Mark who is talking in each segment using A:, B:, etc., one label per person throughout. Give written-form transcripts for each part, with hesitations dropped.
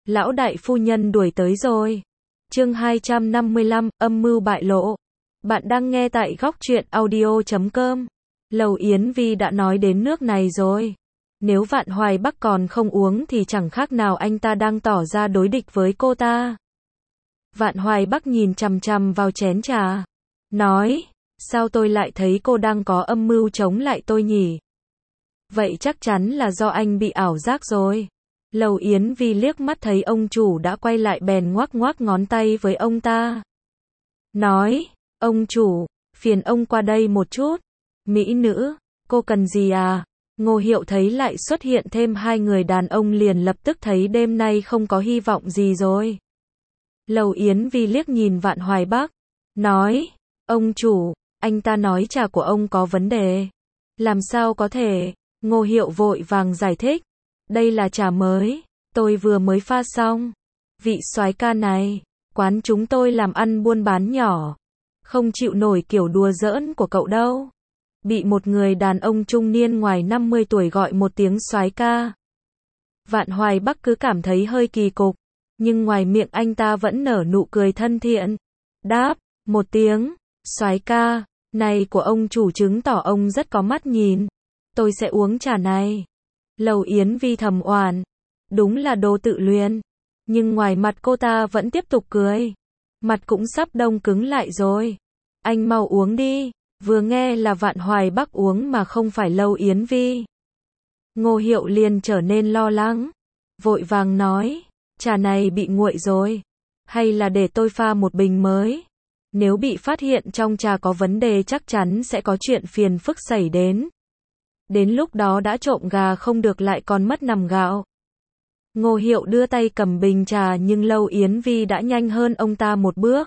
A: Lão đại phu nhân đuổi tới rồi. Chương 255, âm mưu bại lộ. Bạn đang nghe tại góc truyện audio.com. Lầu Yến Vi đã nói đến nước này rồi. Nếu Vạn Hoài Bắc còn không uống thì chẳng khác nào anh ta đang tỏ ra đối địch với cô ta. Vạn Hoài Bắc nhìn chằm chằm vào chén trà. Nói, sao tôi lại thấy cô đang có âm mưu chống lại tôi nhỉ? Vậy chắc chắn là do anh bị ảo giác rồi. Lầu Yến Vi liếc mắt thấy ông chủ đã quay lại bèn ngoắc ngoắc ngón tay với ông ta. Nói, ông chủ, phiền ông qua đây một chút. Mỹ nữ, cô cần gì à? Ngô Hiệu thấy lại xuất hiện thêm hai người đàn ông liền lập tức thấy đêm nay không có hy vọng gì rồi. Lầu Yến Vi liếc nhìn Vạn Hoài Bắc. Nói, ông chủ, anh ta nói trà của ông có vấn đề. Làm sao có thể? Ngô Hiệu vội vàng giải thích. Đây là trà mới, tôi vừa mới pha xong. Vị soái ca này, quán chúng tôi làm ăn buôn bán nhỏ. Không chịu nổi kiểu đùa giỡn của cậu đâu. Bị một người đàn ông trung niên ngoài 50 tuổi gọi một tiếng soái ca. Vạn Hoài Bắc cứ cảm thấy hơi kỳ cục, nhưng ngoài miệng anh ta vẫn nở nụ cười thân thiện. Đáp, một tiếng, soái ca, này của ông chủ chứng tỏ ông rất có mắt nhìn. Tôi sẽ uống trà này. Lầu Yến Vi thầm oàn. Đúng là đồ tự luyện. Nhưng ngoài mặt cô ta vẫn tiếp tục cười. Mặt cũng sắp đông cứng lại rồi. Anh mau uống đi. Vừa nghe là Vạn Hoài Bắc uống mà không phải Lầu Yến Vi. Ngô Hiệu liền trở nên lo lắng. Vội vàng nói, trà này bị nguội rồi. Hay là để tôi pha một bình mới. Nếu bị phát hiện trong trà có vấn đề chắc chắn sẽ có chuyện phiền phức xảy đến. Đến lúc đó đã trộm gà không được lại còn mất nằm gạo. Ngô Hiệu đưa tay cầm bình trà nhưng Lầu Yến Vi đã nhanh hơn ông ta một bước.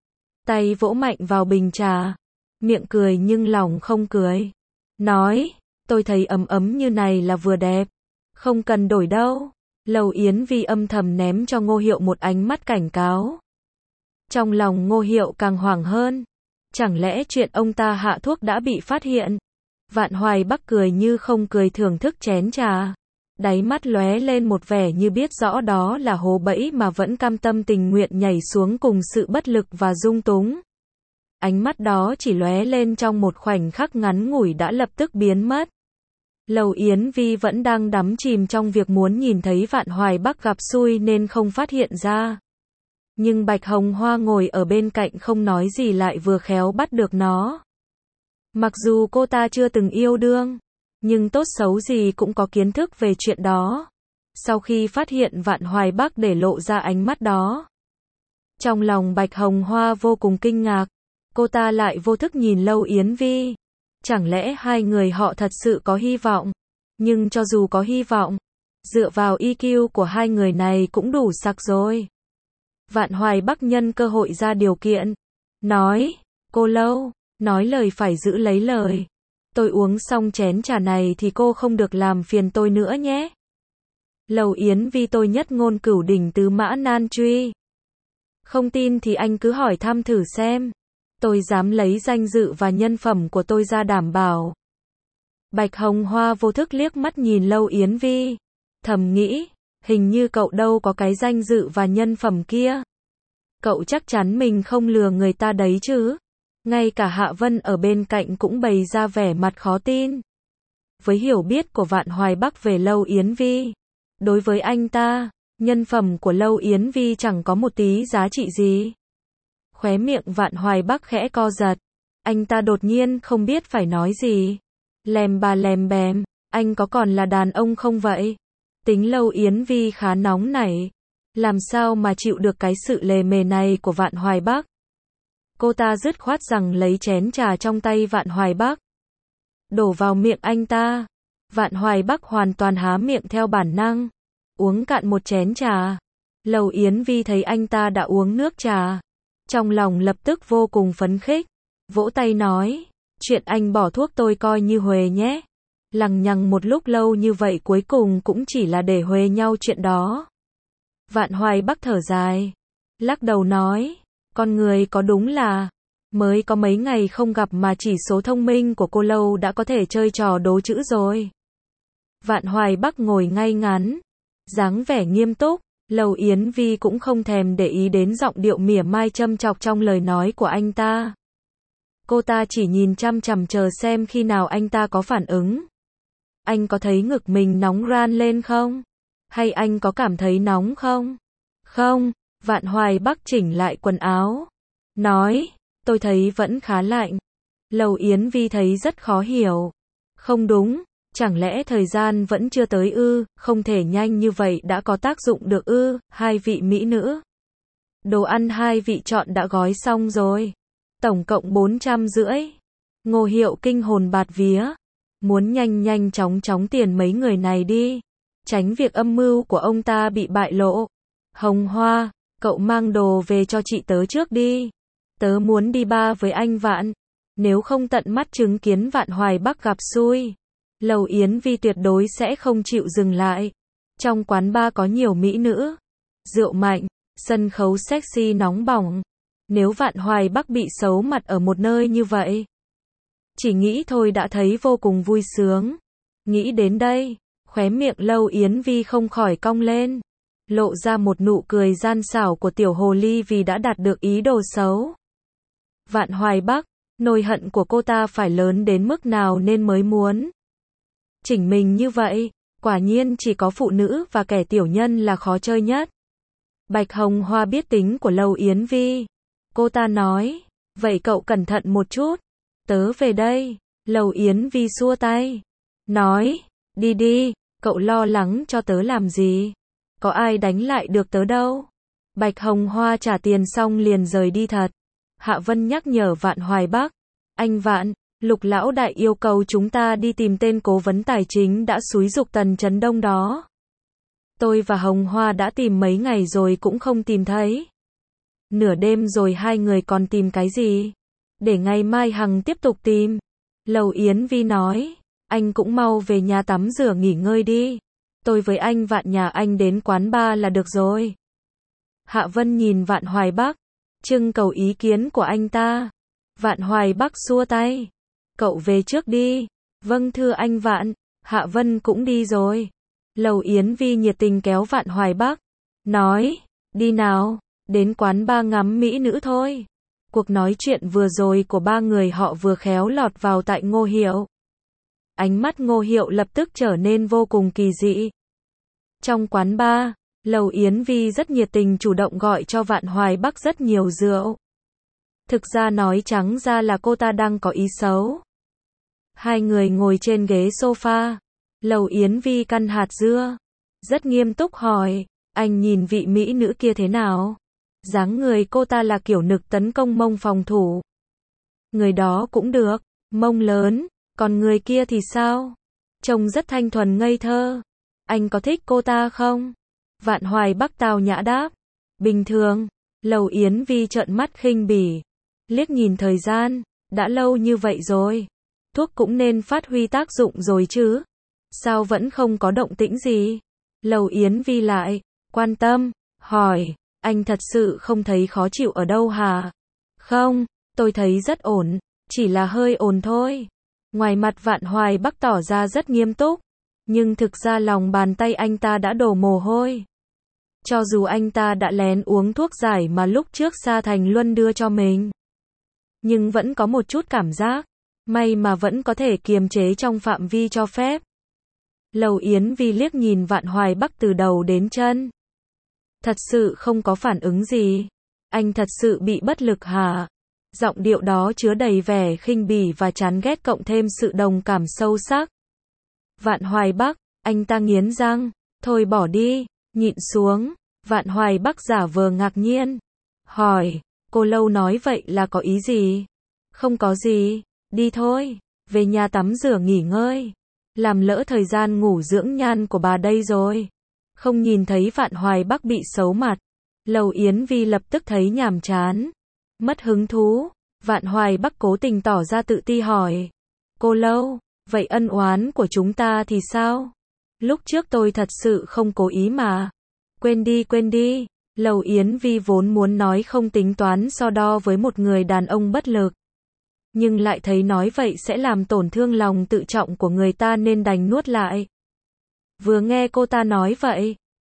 A: Tay vỗ mạnh vào bình trà. Miệng cười nhưng lòng không cười. Nói, tôi thấy ấm ấm như này là vừa đẹp. Không cần đổi đâu. Lầu Yến Vi âm thầm ném cho Ngô Hiệu một ánh mắt cảnh cáo. Trong lòng Ngô Hiệu càng hoảng hơn. Chẳng lẽ chuyện ông ta hạ thuốc đã bị phát hiện? Vạn Hoài Bắc cười như không cười thưởng thức chén trà. Đáy mắt lóe lên một vẻ như biết rõ đó là hố bẫy mà vẫn cam tâm tình nguyện nhảy xuống cùng sự bất lực và dung túng. Ánh mắt đó chỉ lóe lên trong một khoảnh khắc ngắn ngủi đã lập tức biến mất. Lầu Yến Vi vẫn đang đắm chìm trong việc muốn nhìn thấy Vạn Hoài Bắc gặp xui nên không phát hiện ra. Nhưng Bạch Hồng Hoa ngồi ở bên cạnh không nói gì lại vừa khéo bắt được nó. Mặc dù cô ta chưa từng yêu đương, nhưng tốt xấu gì cũng có kiến thức về chuyện đó. Sau khi phát hiện Vạn Hoài Bắc để lộ ra ánh mắt đó, trong lòng Bạch Hồng Hoa vô cùng kinh ngạc. Cô ta lại vô thức nhìn Lầu Yến Vi. Chẳng lẽ hai người họ thật sự có hy vọng? Nhưng cho dù có hy vọng, dựa vào EQ của hai người này cũng đủ sặc rồi. Vạn Hoài Bắc nhân cơ hội ra điều kiện. Nói, cô Lâu, nói lời phải giữ lấy lời. Tôi uống xong chén trà này thì cô không được làm phiền tôi nữa nhé. Lầu Yến Vi tôi nhất ngôn cửu đỉnh tứ mã nan truy. Không tin thì anh cứ hỏi thăm thử xem. Tôi dám lấy danh dự và nhân phẩm của tôi ra đảm bảo. Bạch Hồng Hoa vô thức liếc mắt nhìn Lầu Yến Vi. Thầm nghĩ, hình như cậu đâu có cái danh dự và nhân phẩm kia. Cậu chắc chắn mình không lừa người ta đấy chứ. Ngay cả Hạ Vân ở bên cạnh cũng bày ra vẻ mặt khó tin. Với hiểu biết của Vạn Hoài Bắc về Lầu Yến Vi, đối với anh ta, nhân phẩm của Lầu Yến Vi chẳng có một tí giá trị gì. Khóe miệng Vạn Hoài Bắc khẽ co giật. Anh ta đột nhiên không biết phải nói gì. Lèm bà lèm bèm, anh có còn là đàn ông không vậy? Tính Lầu Yến Vi khá nóng nảy. Làm sao mà chịu được cái sự lề mề này của Vạn Hoài Bắc? Cô ta dứt khoát rằng lấy chén trà trong tay Vạn Hoài Bắc, đổ vào miệng anh ta. Vạn Hoài Bắc hoàn toàn há miệng theo bản năng, uống cạn một chén trà. Lầu Yến Vi thấy anh ta đã uống nước trà, trong lòng lập tức vô cùng phấn khích, vỗ tay nói, chuyện anh bỏ thuốc tôi coi như huề nhé. Lằng nhằng một lúc lâu như vậy cuối cùng cũng chỉ là để huề nhau chuyện đó. Vạn Hoài Bắc thở dài, lắc đầu nói, con người có đúng là mới có mấy ngày không gặp mà chỉ số thông minh của cô Lâu đã có thể chơi trò đố chữ rồi. Vạn Hoài Bắc ngồi ngay ngắn, dáng vẻ nghiêm túc, Lầu Yến Vi cũng không thèm để ý đến giọng điệu mỉa mai châm chọc trong lời nói của anh ta. Cô ta chỉ nhìn chằm chằm chờ xem khi nào anh ta có phản ứng. Anh có thấy ngực mình nóng ran lên không? Hay anh có cảm thấy nóng không? Không, Vạn Hoài Bắc chỉnh lại quần áo. Nói, tôi thấy vẫn khá lạnh. Lầu Yến Vi thấy rất khó hiểu. Không đúng, chẳng lẽ thời gian vẫn chưa tới ư, không thể nhanh như vậy đã có tác dụng được ư, hai vị mỹ nữ. Đồ ăn hai vị chọn đã gói xong rồi. Tổng cộng 450. Ngô Hiệu kinh hồn bạt vía. Muốn nhanh nhanh chóng chóng tiền mấy người này đi. Tránh việc âm mưu của ông ta bị bại lộ. Hồng Hoa, cậu mang đồ về cho chị tớ trước đi. Tớ muốn đi bar với anh Vạn. Nếu không tận mắt chứng kiến Vạn Hoài Bắc gặp xui, Lầu Yến Vi tuyệt đối sẽ không chịu dừng lại. Trong quán bar có nhiều mỹ nữ, rượu mạnh, sân khấu sexy nóng bỏng. Nếu Vạn Hoài Bắc bị xấu mặt ở một nơi như vậy, chỉ nghĩ thôi đã thấy vô cùng vui sướng. Nghĩ đến đây, khóe miệng Lầu Yến Vi không khỏi cong lên, lộ ra một nụ cười gian xảo của tiểu hồ ly vì đã đạt được ý đồ xấu. Vạn Hoài Bắc, nỗi hận của cô ta phải lớn đến mức nào nên mới muốn chỉnh mình như vậy, quả nhiên chỉ có phụ nữ và kẻ tiểu nhân là khó chơi nhất. Bạch Hồng Hoa biết tính của Lầu Yến Vi. Cô ta nói, vậy cậu cẩn thận một chút, tớ về đây. Lầu Yến Vi xua tay, nói, đi đi, cậu lo lắng cho tớ làm gì, có ai đánh lại được tớ đâu. Bạch Hồng Hoa trả tiền xong liền rời đi thật. Hạ Vân nhắc nhở Vạn Hoài Bắc, anh Vạn, Lục lão đại yêu cầu chúng ta đi tìm tên cố vấn tài chính đã xúi giục Tần Chấn Đông đó. Tôi và Hồng Hoa đã tìm mấy ngày rồi cũng không tìm thấy. Nửa đêm rồi hai người còn tìm cái gì? Để ngày mai Hằng tiếp tục tìm. Lầu Yến Vi nói, anh cũng mau về nhà tắm rửa nghỉ ngơi đi. Tôi với anh Vạn nhà anh đến quán bar là được rồi. Hạ Vân nhìn Vạn Hoài Bắc, trưng cầu ý kiến của anh ta. Vạn Hoài Bắc xua tay, cậu về trước đi. Vâng thưa anh Vạn. Hạ Vân cũng đi rồi. Lầu Yến Vi nhiệt tình kéo Vạn Hoài Bắc, nói, đi nào, đến quán bar ngắm mỹ nữ thôi. Cuộc nói chuyện vừa rồi của ba người họ vừa khéo lọt vào tai Ngô Hiệu. Ánh mắt Ngô Hiệu lập tức trở nên vô cùng kỳ dị. Trong quán bar, Lầu Yến Vi rất nhiệt tình chủ động gọi cho Vạn Hoài Bắc rất nhiều rượu. Thực ra nói trắng ra là cô ta đang có ý xấu. Hai người ngồi trên ghế sofa. Lầu Yến Vi căn hạt dưa, rất nghiêm túc hỏi, anh nhìn vị mỹ nữ kia thế nào? Dáng người cô ta là kiểu nực tấn công mông phòng thủ. Người đó cũng được, mông lớn, còn người kia thì sao? Trông rất thanh thuần ngây thơ. Anh có thích cô ta không? Vạn Hoài Bắc tao nhã đáp, bình thường. Lầu Yến Vi trợn mắt khinh bỉ, liếc nhìn thời gian, đã lâu như vậy rồi. Thuốc cũng nên phát huy tác dụng rồi chứ. Sao vẫn không có động tĩnh gì? Lầu Yến Vi lại quan tâm, hỏi, anh thật sự không thấy khó chịu ở đâu hả? Không, tôi thấy rất ổn, chỉ là hơi ổn thôi. Ngoài mặt Vạn Hoài Bắc tỏ ra rất nghiêm túc, nhưng thực ra lòng bàn tay anh ta đã đổ mồ hôi. Cho dù anh ta đã lén uống thuốc giải mà lúc trước Sa Thành Luân đưa cho mình, nhưng vẫn có một chút cảm giác, may mà vẫn có thể kiềm chế trong phạm vi cho phép. Lầu Yến Vi liếc nhìn Vạn Hoài Bắc từ đầu đến chân. Thật sự không có phản ứng gì. Anh thật sự bị bất lực hả? Giọng điệu đó chứa đầy vẻ khinh bỉ và chán ghét cộng thêm sự đồng cảm sâu sắc. Vạn Hoài Bắc, anh ta nghiến răng. Thôi bỏ đi, nhịn xuống. Vạn Hoài Bắc giả vờ ngạc nhiên. Hỏi, cô Lâu nói vậy là có ý gì? Không có gì, đi thôi, về nhà tắm rửa nghỉ ngơi. Làm lỡ thời gian ngủ dưỡng nhan của bà đây rồi. Không nhìn thấy Vạn Hoài Bắc bị xấu mặt. Lầu Yến Vi lập tức thấy nhàm chán, mất hứng thú. Vạn Hoài Bắc cố tình tỏ ra tự ti hỏi, cô Lâu, vậy ân oán của chúng ta thì sao? Lúc trước tôi thật sự không cố ý mà. Quên đi. Lầu Yến Vi vốn muốn nói không tính toán so đo với một người đàn ông bất lực, nhưng lại thấy nói vậy sẽ làm tổn thương lòng tự trọng của người ta nên đành nuốt lại. Vừa nghe cô ta nói vậy,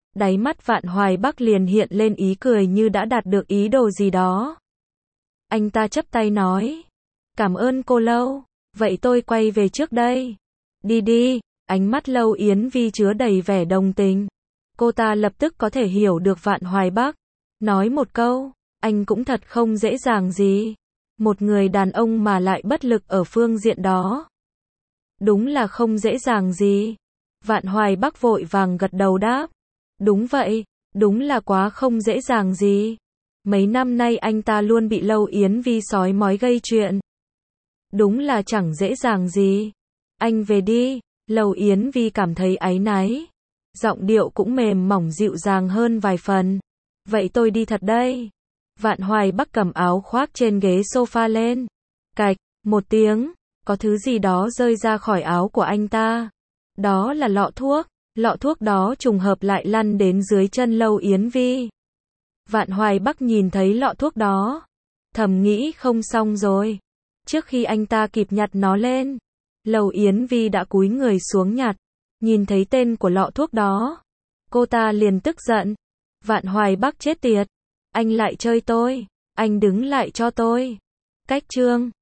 A: Đáy mắt Vạn Hoài Bắc liền hiện lên ý cười như đã đạt được ý đồ gì đó. Anh ta chắp tay nói. Cảm ơn cô Lâu. Vậy tôi quay về trước đây. Đi đi, ánh mắt Lâu Yến Vi chứa đầy vẻ đồng tình. Cô ta lập tức có thể hiểu được Vạn Hoài Bắc. Nói một câu, anh cũng thật không dễ dàng gì. Một người đàn ông mà lại bất lực ở phương diện đó. Đúng là không dễ dàng gì. Vạn Hoài Bắc vội vàng gật đầu đáp. Đúng vậy, đúng là quá không dễ dàng gì. Mấy năm nay anh ta luôn bị Lâu Yến Vi sói mói gây chuyện. Đúng là chẳng dễ dàng gì. Anh về đi, Lâu Yến Vi cảm thấy áy náy. Giọng điệu cũng mềm mỏng dịu dàng hơn vài phần. Vậy tôi đi thật đây. Vạn Hoài Bắc cầm áo khoác trên ghế sofa lên. Cạch, một tiếng, có thứ gì đó rơi ra khỏi áo của anh ta. Đó là lọ thuốc đó trùng hợp lại lăn đến dưới chân Lâu Yến Vi. Vạn Hoài Bắc nhìn thấy lọ thuốc đó, thầm nghĩ không xong rồi. Trước khi anh ta kịp nhặt nó lên, Lâu Yến Vi đã cúi người xuống nhặt. Nhìn thấy tên của lọ thuốc đó, cô ta liền tức giận. Vạn Hoài Bắc chết tiệt, anh lại chơi tôi, anh đứng lại cho tôi. Cách chương